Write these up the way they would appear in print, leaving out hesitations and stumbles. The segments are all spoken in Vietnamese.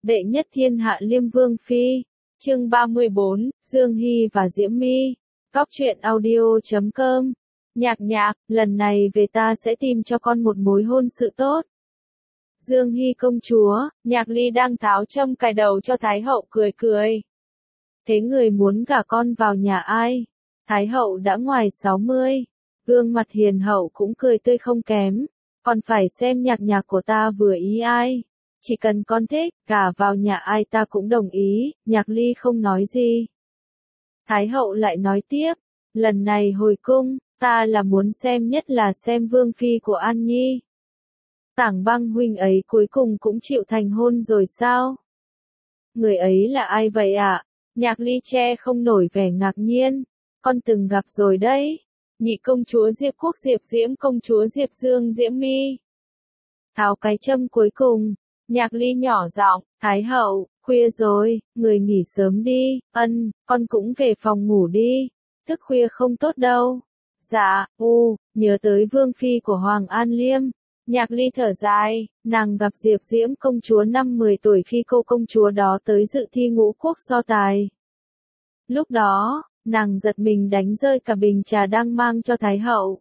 Đệ nhất thiên hạ Liêm Vương Phi. Chương 34, Dương Hy và Diễm My. Góc truyện audio.com. Nhạc nhạc, lần này về ta sẽ tìm cho con một mối hôn sự tốt. Dương Hy công chúa, Nhạc Ly đang tháo châm cài đầu cho Thái hậu cười cười. Thế người muốn gả con vào nhà ai? Thái hậu đã ngoài 60, gương mặt hiền hậu cũng cười tươi không kém. Còn phải xem nhạc nhạc của ta vừa ý ai. Chỉ cần con thích, gả vào nhà ai ta cũng đồng ý. Nhạc Ly không nói gì. Thái hậu lại nói tiếp, lần này hồi cung, ta là muốn xem nhất là xem vương phi của An Nhi. Tảng Băng huynh ấy cuối cùng cũng chịu thành hôn rồi sao? Người ấy là ai vậy ạ? Nhạc Ly che không nổi vẻ ngạc nhiên. Con từng gặp rồi đấy. Nhị công chúa Diệp Quốc Diệp Diễm công chúa Diệp Dương Diễm My. Tháo cái châm cuối cùng. Nhạc Ly nhỏ giọng, Thái hậu, khuya rồi, người nghỉ sớm đi. Con cũng về phòng ngủ đi. Thức khuya không tốt đâu. Dạ, nhớ tới vương phi của Hoàng An Liêm. Nhạc Ly thở dài, nàng gặp Diệp Diễm công chúa năm 10 tuổi khi cô công chúa đó tới dự thi ngũ quốc so tài. Lúc đó, nàng giật mình đánh rơi cả bình trà đang mang cho Thái hậu.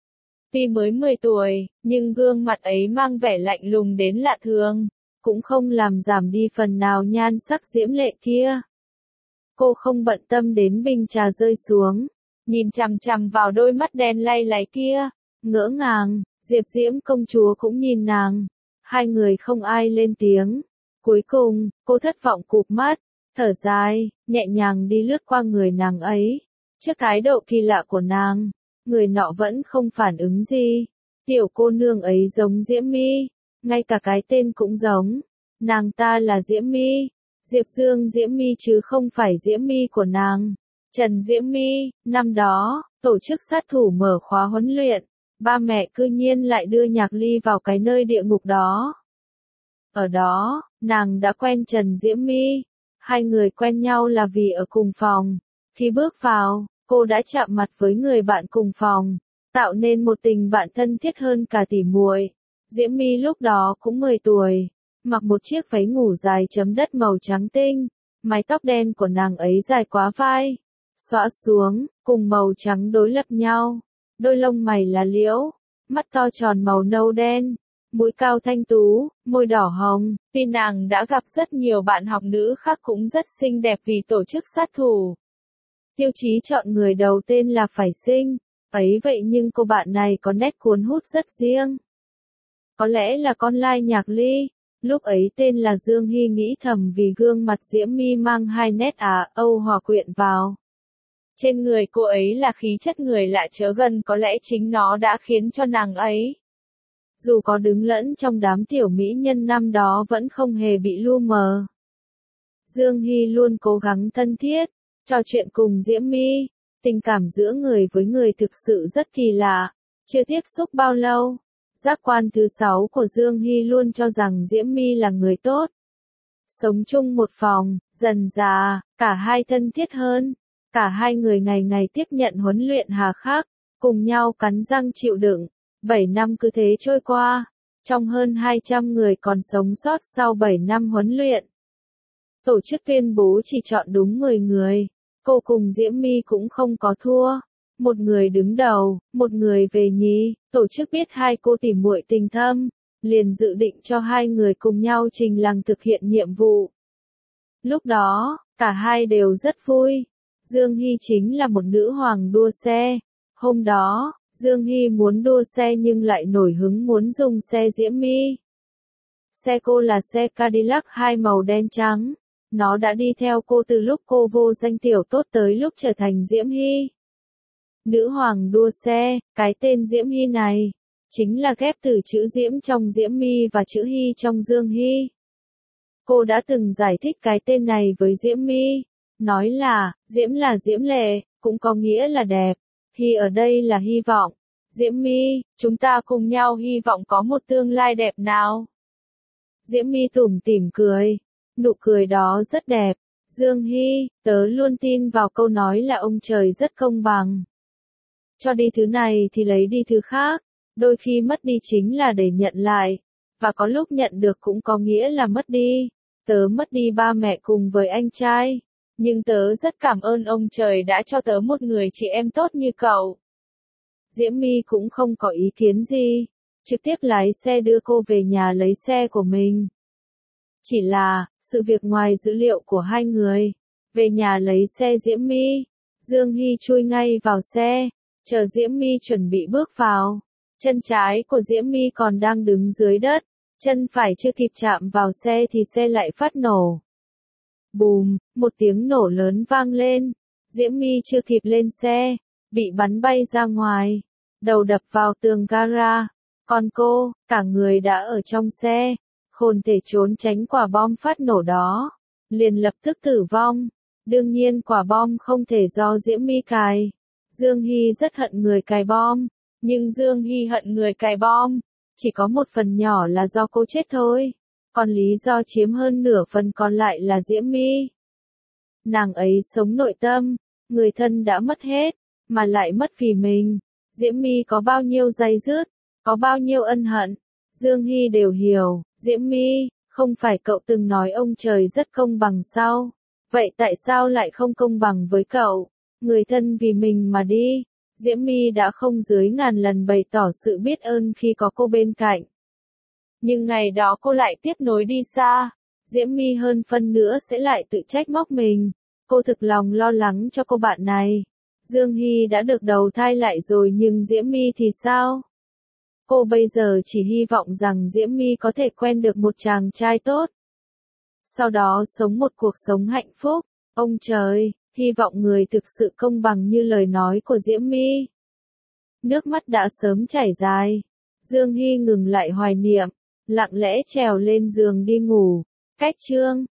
Tuy mới 10 tuổi, nhưng gương mặt ấy mang vẻ lạnh lùng đến lạ thường, cũng không làm giảm đi phần nào nhan sắc diễm lệ kia. Cô không bận tâm đến bình trà rơi xuống, nhìn chằm chằm vào đôi mắt đen lay láy kia, ngỡ ngàng. Diệp Diễm công chúa cũng nhìn nàng, hai người không ai lên tiếng. Cuối cùng, cô thất vọng cụp mắt, thở dài, nhẹ nhàng đi lướt qua người nàng ấy. Trước thái độ kỳ lạ của nàng, người nọ vẫn không phản ứng gì. Tiểu cô nương ấy giống Diễm My, ngay cả cái tên cũng giống. Nàng ta là Diễm My, Diệp Dương Diễm My chứ không phải Diễm My của nàng. Trần Diễm My, năm đó, tổ chức sát thủ mở khóa huấn luyện. Ba mẹ cư nhiên lại đưa Nhạc Ly vào cái nơi địa ngục đó. Ở đó, nàng đã quen Trần Diễm My. Hai người quen nhau là vì ở cùng phòng. Khi bước vào, cô đã chạm mặt với người bạn cùng phòng, tạo nên một tình bạn thân thiết hơn cả tỉ muội. Diễm My lúc đó cũng 10 tuổi, mặc một chiếc váy ngủ dài chấm đất màu trắng tinh. Mái tóc đen của nàng ấy dài quá vai, xõa xuống, cùng màu trắng đối lập nhau. Đôi lông mày là liễu, mắt to tròn màu nâu đen, mũi cao thanh tú, môi đỏ hồng. Tuy nàng đã gặp rất nhiều bạn học nữ khác cũng rất xinh đẹp vì tổ chức sát thủ. Tiêu chí chọn người đầu tên là phải xinh, ấy vậy nhưng cô bạn này có nét cuốn hút rất riêng. Có lẽ là con lai Nhạc Ly, lúc ấy tên là Dương Hy nghĩ thầm vì gương mặt Diễm My mang hai nét Âu hòa quyện vào. Trên người cô ấy là khí chất người lạ chớ gần, có lẽ chính nó đã khiến cho nàng ấy. Dù có đứng lẫn trong đám tiểu mỹ nhân năm đó vẫn không hề bị lu mờ. Dương Hy luôn cố gắng thân thiết, trò chuyện cùng Diễm My. Tình cảm giữa người với người thực sự rất kỳ lạ. Chưa tiếp xúc bao lâu, giác quan thứ 6 của Dương Hy luôn cho rằng Diễm My là người tốt. Sống chung một phòng, dần dà, cả hai thân thiết hơn. Cả hai người ngày ngày tiếp nhận huấn luyện hà khắc, cùng nhau cắn răng chịu đựng. 7 năm cứ thế trôi qua, trong hơn 200 người còn sống sót sau 7 năm huấn luyện. Tổ chức tuyên bố chỉ chọn đúng 10 người, cô cùng Diễm My cũng không có thua. Một người đứng đầu, một người về nhì, tổ chức biết hai cô tỉ muội tình thâm, liền dự định cho hai người cùng nhau trình làng thực hiện nhiệm vụ. Lúc đó, cả hai đều rất vui. Dương Hy chính là một nữ hoàng đua xe. Hôm đó, Dương Hy muốn đua xe nhưng lại nổi hứng muốn dùng xe Diễm My. Xe cô là xe Cadillac 2 màu đen trắng. Nó đã đi theo cô từ lúc cô vô danh tiểu tốt tới lúc trở thành Diễm Hy. Nữ hoàng đua xe, cái tên Diễm Hy này, chính là ghép từ chữ Diễm trong Diễm My và chữ Hy trong Dương Hy. Cô đã từng giải thích cái tên này với Diễm My. Nói là Diễm lệ, cũng có nghĩa là đẹp. Hy ở đây là hy vọng. Diễm My, chúng ta cùng nhau hy vọng có một tương lai đẹp nào. Diễm My tủm tỉm cười. Nụ cười đó rất đẹp. Dương Hy, tớ luôn tin vào câu nói là ông trời rất công bằng. Cho đi thứ này thì lấy đi thứ khác. Đôi khi mất đi chính là để nhận lại. Và có lúc nhận được cũng có nghĩa là mất đi. Tớ mất đi ba mẹ cùng với anh trai. Nhưng tớ rất cảm ơn ông trời đã cho tớ một người chị em tốt như cậu. Diễm My cũng không có ý kiến gì. Trực tiếp lái xe đưa cô về nhà lấy xe của mình. Chỉ là, sự việc ngoài dữ liệu của hai người. Về nhà lấy xe Diễm My. Dương Hy chui ngay vào xe. Chờ Diễm My chuẩn bị bước vào. Chân trái của Diễm My còn đang đứng dưới đất. Chân phải chưa kịp chạm vào xe thì xe lại phát nổ. Bùm, một tiếng nổ lớn vang lên. Diễm My chưa kịp lên xe. Bị bắn bay ra ngoài. Đầu đập vào tường gara. Còn cô, cả người đã ở trong xe. Không thể trốn tránh quả bom phát nổ đó. Liền lập tức tử vong. Đương nhiên quả bom không thể do Diễm My cài. Dương Hy rất hận người cài bom. Nhưng Dương Hy hận người cài bom. Chỉ có một phần nhỏ là do cô chết thôi. Còn lý do chiếm hơn nửa phần còn lại là Diễm My. Nàng ấy sống nội tâm. Người thân đã mất hết. Mà lại mất vì mình. Diễm My có bao nhiêu day dứt. Có bao nhiêu ân hận. Dương Hy đều hiểu. Diễm My, không phải cậu từng nói ông trời rất công bằng sao? Vậy tại sao lại không công bằng với cậu? Người thân vì mình mà đi. Diễm My đã không dưới ngàn lần bày tỏ sự biết ơn khi có cô bên cạnh. Nhưng ngày đó cô lại tiếp nối đi xa. Diễm My hơn phân nữa sẽ lại tự trách móc mình. Cô thực lòng lo lắng cho cô bạn này. Dương Hy đã được đầu thai lại rồi nhưng Diễm My thì sao? Cô bây giờ chỉ hy vọng rằng Diễm My có thể quen được một chàng trai tốt. Sau đó sống một cuộc sống hạnh phúc. Ông trời, hy vọng người thực sự công bằng như lời nói của Diễm My. Nước mắt đã sớm chảy dài. Dương Hy ngừng lại hoài niệm, lặng lẽ trèo lên giường đi ngủ. Cách chương